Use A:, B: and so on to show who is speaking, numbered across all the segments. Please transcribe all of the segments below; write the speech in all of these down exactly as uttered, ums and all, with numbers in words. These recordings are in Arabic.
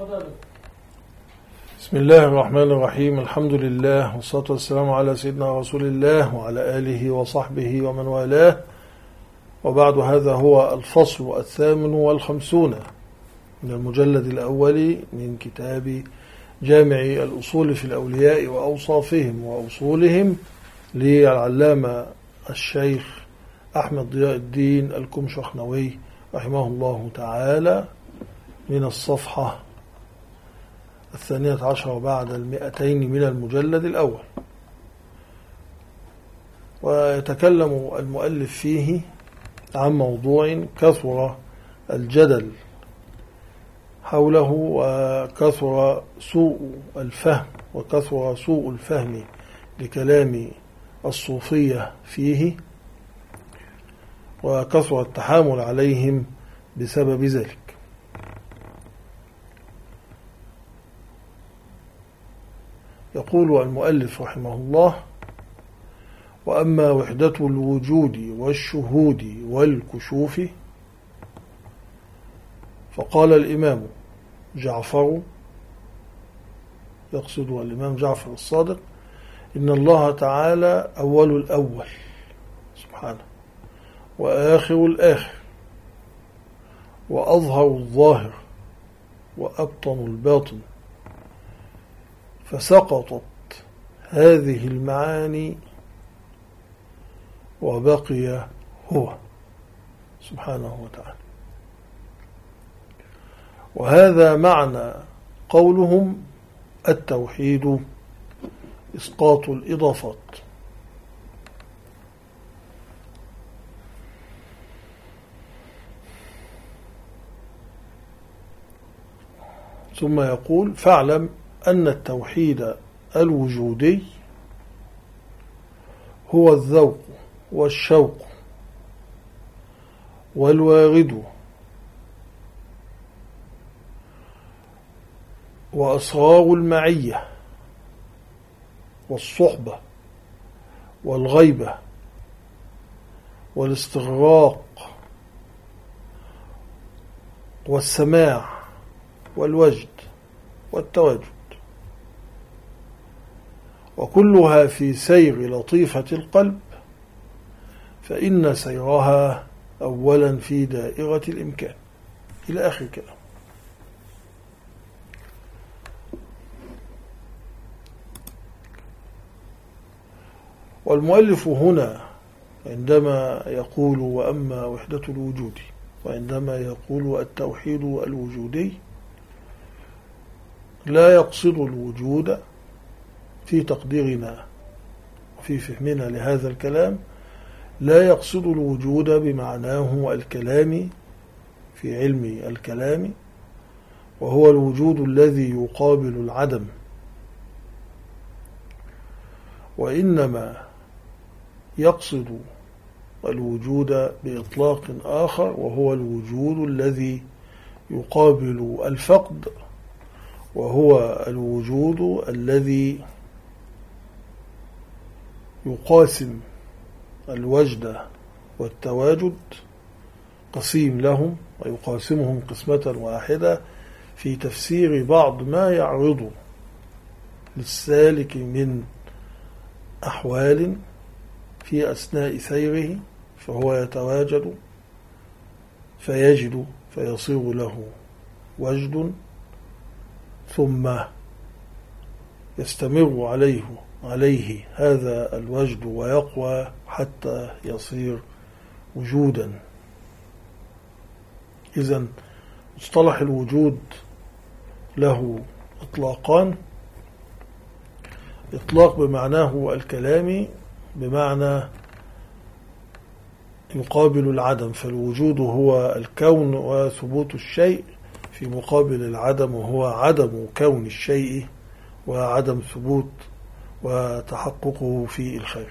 A: بسم الله الرحمن الرحيم. الحمد لله والصلاة والسلام على سيدنا رسول الله وعلى آله وصحبه ومن والاه، وبعد. هذا هو الفصل الثامن والخمسون من المجلد الأول من كتاب جامع الأصول في الأولياء وأوصافهم وأصولهم للعلامة الشيخ أحمد ضياء الدين الكمشخنوي رحمه الله تعالى، من الصفحة الثانية عشر بعد المئتين من المجلد الأول. ويتكلم المؤلف فيه عن موضوع كثر الجدل حوله، وكثر سوء الفهم وكثر سوء الفهم لكلام الصوفية فيه، وكثر التحامل عليهم بسبب ذلك. يقول المؤلف رحمه الله: وأما وحدة الوجود والشهود والكشوف، فقال الإمام جعفر، يقصد الإمام جعفر الصادق، إن الله تعالى أول الأول سبحانه، وآخر الآخر، وأظهر الظاهر، وأبطن الباطن، فسقطت هذه المعاني وبقي هو سبحانه وتعالى. وهذا معنى قولهم التوحيد إسقاط الإضافات. ثم يقول: فاعلم أن التوحيد الوجودي هو الذوق والشوق والوارد وأسرار المعية والصحبة والغيبة والاستغراق والسماع والوجد والتواجد، وكلها في سير لطيفة القلب، فإن سيرها أولا في دائرة الإمكان، إلى آخر كلام. والمؤلف هنا عندما يقول وأما وحدة الوجود، وعندما يقول التوحيد الوجودي، لا يقصد الوجود في تقديرنا وفي فهمنا لهذا الكلام، لا يقصد الوجود بمعناه الكلامي في علم الكلام، وهو الوجود الذي يقابل العدم، وإنما يقصد الوجود بإطلاق آخر، وهو الوجود الذي يقابل الفقد، وهو الوجود الذي يقاسم الوجد والتواجد، قسيم لهم ويقاسمهم قسمة واحدة في تفسير بعض ما يعرض للسالك من أحوال في أثناء سيره، فهو يتواجد فيجد فيصير له وجد، ثم يستمر عليه عليه هذا الوجد ويقوى حتى يصير وجودا. إذن مصطلح الوجود له إطلاقان: إطلاق بمعناه الكلامي، بمعنى يقابل العدم، فالوجود هو الكون وثبوت الشيء، في مقابل العدم وهو عدم كون الشيء وعدم ثبوت وتحققه في الخارج.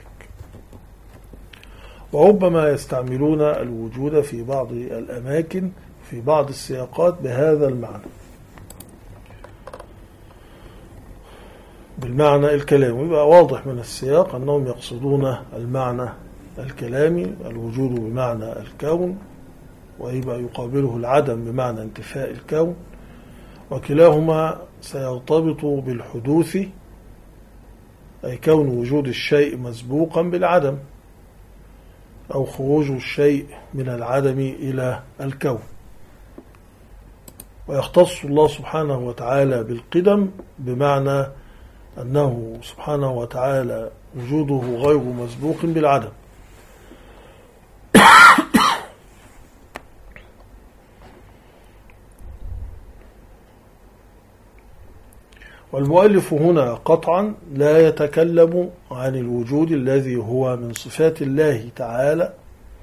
A: وربما يستعملون الوجود في بعض الأماكن في بعض السياقات بهذا المعنى، بالمعنى الكلامي. يبقى واضح من السياق أنهم يقصدون المعنى الكلامي، الوجود بمعنى الكون، ويبقى يقابله العدم بمعنى انتفاء الكون، وكلاهما سيرتبط بالحدوث، أي كون وجود الشيء مسبوقا بالعدم، أو خروج الشيء من العدم إلى الكون. ويختص الله سبحانه وتعالى بالقدم بمعنى أنه سبحانه وتعالى وجوده غير مسبوق بالعدم. والمؤلف هنا قطعا لا يتكلم عن الوجود الذي هو من صفات الله تعالى،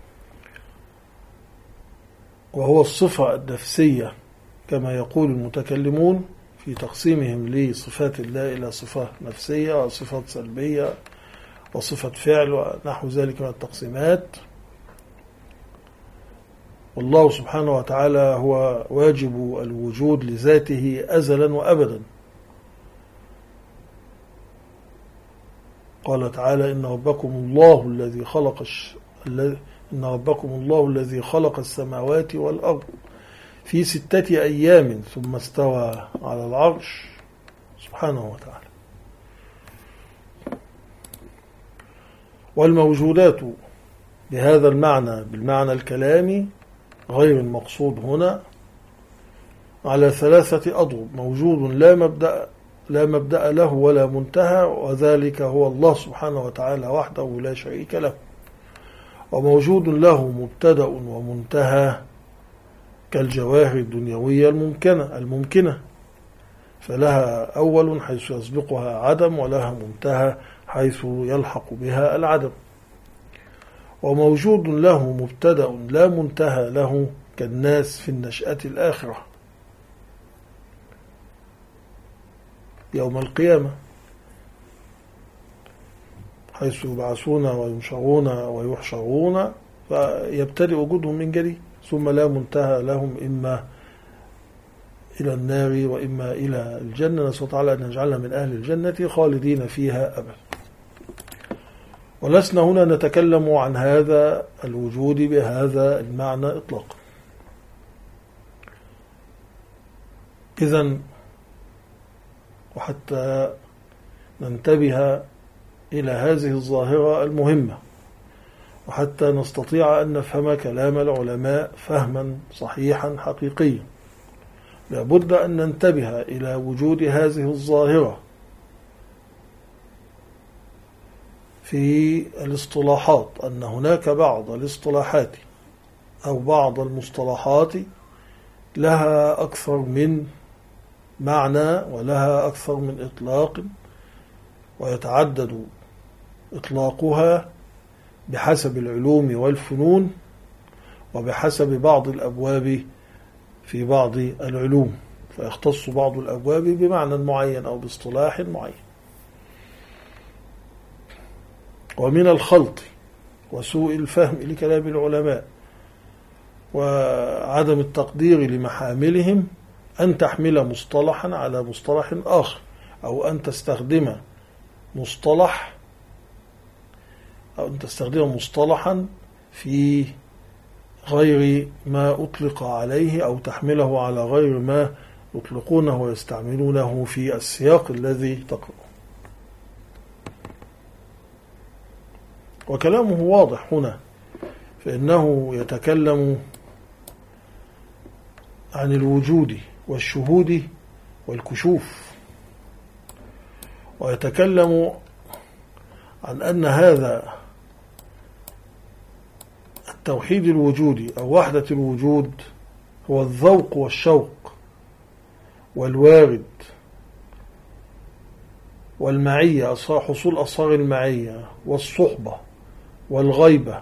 A: وهو الصفة النفسية كما يقول المتكلمون في تقسيمهم لصفات الله إلى صفة نفسية وصفة سلبية وصفة فعل ونحو ذلك من التقسيمات. والله سبحانه وتعالى هو واجب الوجود لذاته أزلا وأبدا. قال تعالى: إن ربكم الله الذي خلق الش... إن ربكم الله الذي خلق السماوات والأرض في ستة أيام ثم استوى على العرش سبحانه وتعالى. والموجودات بهذا المعنى بالمعنى الكلامي غير المقصود هنا على ثلاثة أضرب: موجود لا مبدأ لا مبدأ له ولا منتهى، وذلك هو الله سبحانه وتعالى وحده لا شريك له. وموجود له مبتدأ ومنتهى كالجواهر الدنيوية الممكنة الممكنة فلها أول حيث يسبقها عدم، ولها منتهى حيث يلحق بها العدم. وموجود له مبتدأ لا منتهى له كالناس في النشأة الآخرة يوم القيامة، حيث يبعثون وينشرون ويحشرون فيبتدئ وجودهم من جديد، ثم لا منتهى لهم إما إلى النار وإما إلى الجنة. نسأل الله تعالى أن يجعلنا من أهل الجنة خالدين فيها أبدا. ولسنا هنا نتكلم عن هذا الوجود بهذا المعنى إطلاقا. إذن وحتى ننتبه إلى هذه الظاهرة المهمة، وحتى نستطيع أن نفهم كلام العلماء فهما صحيحا حقيقيا، لابد أن ننتبه إلى وجود هذه الظاهرة في الاصطلاحات، أن هناك بعض الاصطلاحات أو بعض المصطلحات لها أكثر من معنى ولها أكثر من إطلاق، ويتعدد إطلاقها بحسب العلوم والفنون وبحسب بعض الأبواب في بعض العلوم، فيختص بعض الأبواب بمعنى معين أو باصطلاح معين. ومن الخلط وسوء الفهم لكلام العلماء وعدم التقدير لمحاملهم أن تحمل مصطلحا على مصطلح آخر، أو أن تستخدم مصطلح أو أن تستخدم مصطلحا في غير ما أطلق عليه، أو تحمله على غير ما يطلقونه ويستعملونه في السياق الذي تقرأه. وكلامه واضح هنا، فإنه يتكلم عن الوجود والشهود والكشوف، ويتكلم عن أن هذا التوحيد الوجودي أو وحدة الوجود هو الذوق والشوق والوارد والمعية، حصول أصهار المعية والصحبة والغيبة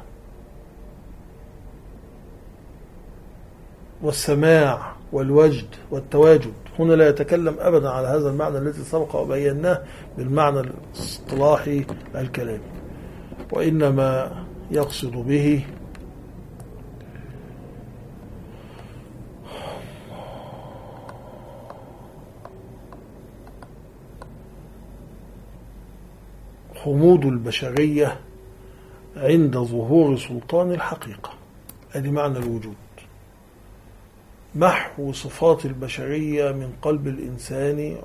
A: والسماع والوجد والتواجد. هنا لا يتكلم أبدا على هذا المعنى الذي سبق وبيناه بالمعنى الاصطلاحي الكلامي، وإنما يقصد به خمود البشرية عند ظهور سلطان الحقيقة. هذه معنى الوجود. محو صفات البشرية من قلب الإنسان،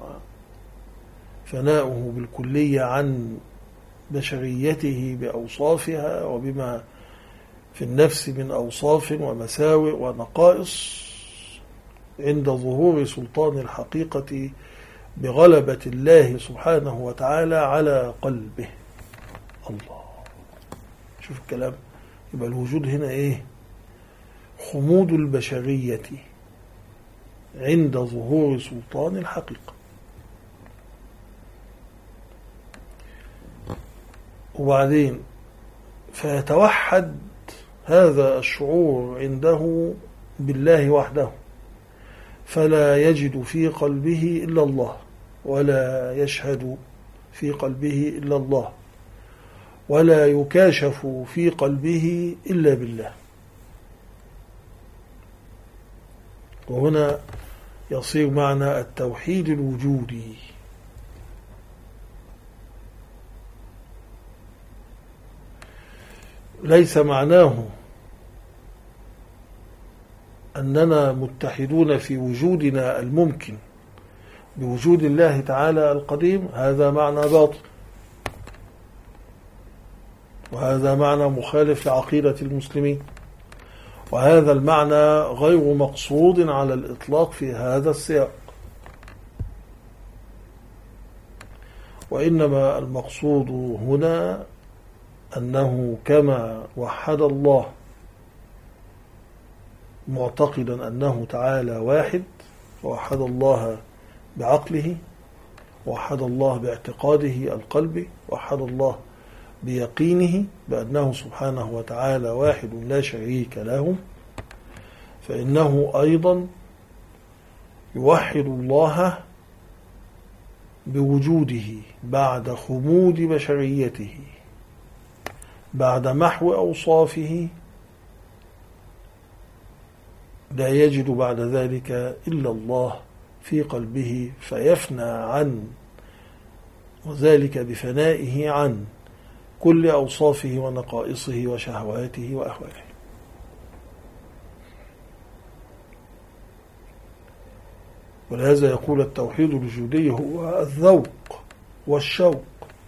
A: فناؤه بالكلية عن بشريته بأوصافها وبما في النفس من أوصاف ومساوئ ونقائص، عند ظهور سلطان الحقيقة بغلبة الله سبحانه وتعالى على قلبه. الله، شوف الكلام. يبقى الوجود هنا إيه؟ خمود البشرية عند ظهور سلطان الحقيقة. وبعدين فيتوحد هذا الشعور عنده بالله وحده، فلا يجد في قلبه إلا الله، ولا يشهد في قلبه إلا الله، ولا يكاشف في قلبه إلا بالله. وهنا يصير معنى التوحيد الوجودي. ليس معناه أننا متحدون في وجودنا الممكن بوجود الله تعالى القديم، هذا معنى باطل، وهذا معنى مخالف لعقيدة المسلمين، وهذا المعنى غير مقصود على الإطلاق في هذا السياق. وإنما المقصود هنا أنه كما وحد الله معتقدا أنه تعالى واحد، ووحد الله بعقله، ووحد الله باعتقاده القلبي، ووحد الله بيقينه بأنه سبحانه وتعالى واحد لا شريك له، فإنه أيضا يوحد الله بوجوده بعد خمود بشريته، بعد محو أوصافه، لا يجد بعد ذلك إلا الله في قلبه، فيفنى عن، وذلك بفنائه عن كل أوصافه ونقائصه وشهواته وأهواله. ولهذا يقول التوحيد الوجودي هو الذوق والشوق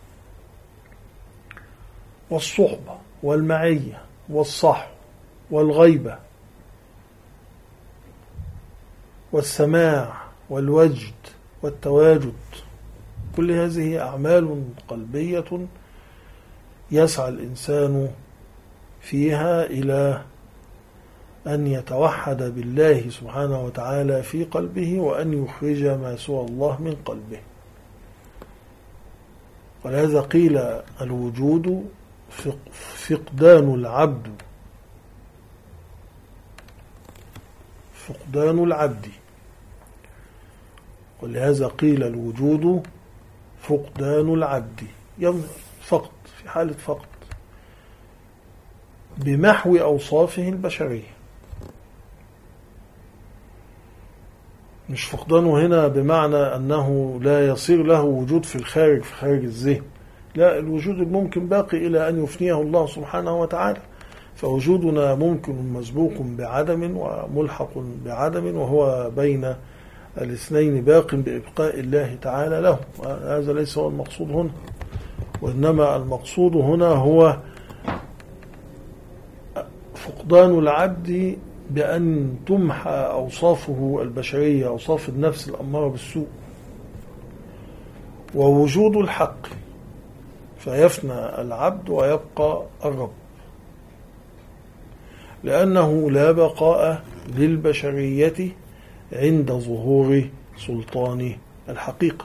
A: والصحبة والمعية والصحو والغيبة والسماع والوجد والتواجد. كل هذه أعمال قلبية يسعى الإنسان فيها إلى أن يتوحد بالله سبحانه وتعالى في قلبه، وأن يخرج ما سوى الله من قلبه. ولهذا قيل الوجود فقدان العبد، فقدان العبد ولهذا قيل الوجود فقدان العبد، فقد، في حالة فقد، بمحو أوصافه البشرية. مش فقدانه هنا بمعنى أنه لا يصير له وجود في الخارج، في خارج الذهن، لا، الوجود الممكن باقي إلى أن يفنيه الله سبحانه وتعالى. فوجودنا ممكن مسبوق بعدم وملحق بعدم، وهو بين الاثنين باق بإبقاء الله تعالى له. هذا ليس هو المقصود هنا، وإنما المقصود هنا هو فقدان العبد بأن تمحى أوصافه البشرية، أوصاف النفس الأمارة بالسوء، ووجود الحق، فيفنى العبد ويبقى الرب، لأنه لا بقاء للبشرية عند ظهور سلطان الحقيقة.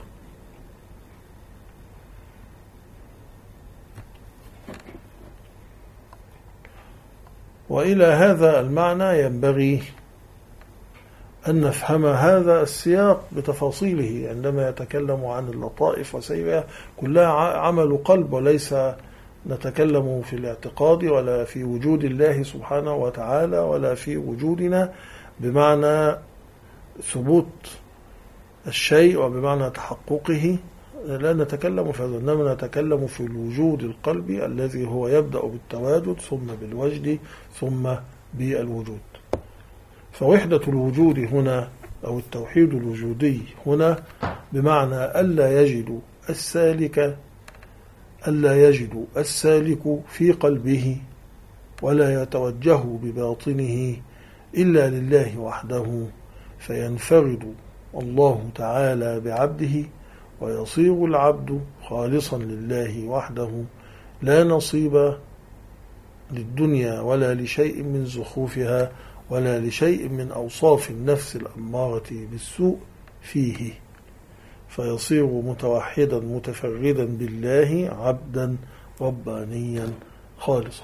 A: وإلى هذا المعنى ينبغي أن نفهم هذا السياق بتفاصيله عندما يتكلم عن اللطائف وسيرها، كلها عمل قلب، وليس نتكلم في الاعتقاد ولا في وجود الله سبحانه وتعالى ولا في وجودنا بمعنى ثبوت الشيء وبمعنى تحققه، لا نتكلم في هذا، إنما نتكلم في الوجود القلبي الذي هو يبدأ بالتواجد ثم بالوجد ثم بالوجود. فوحدة الوجود هنا أو التوحيد الوجودي هنا بمعنى ألا يجد السالك ألا يجد السالك في قلبه ولا يتوجه بباطنه إلا لله وحده، فينفرد الله تعالى بعبده ويصير العبد خالصا لله وحده، لا نصيب للدنيا ولا لشيء من زخرفها ولا لشيء من أوصاف النفس الأمارة بالسوء فيه، فيصير متوحدا متفردا بالله عبدا ربانيا خالصا.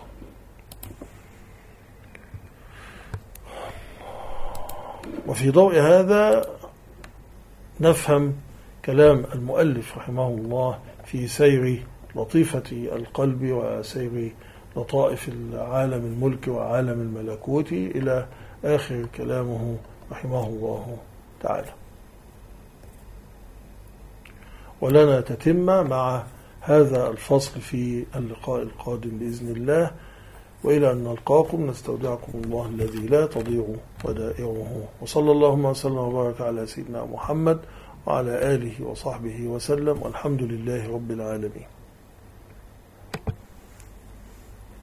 A: وفي ضوء هذا نفهم كلام المؤلف رحمه الله في سير لطيفة القلب وسير لطائف العالم الملك وعالم الملكوت إلى آخر كلامه رحمه الله تعالى. ولنا تتمة مع هذا الفصل في اللقاء القادم بإذن الله، وإلى أن نلقاكم نستودعكم الله الذي لا تضيع ودائعه، وصلى اللهم وسلم وبارك على سيدنا محمد وعلى آله وصحبه وسلم، والحمد لله رب العالمين.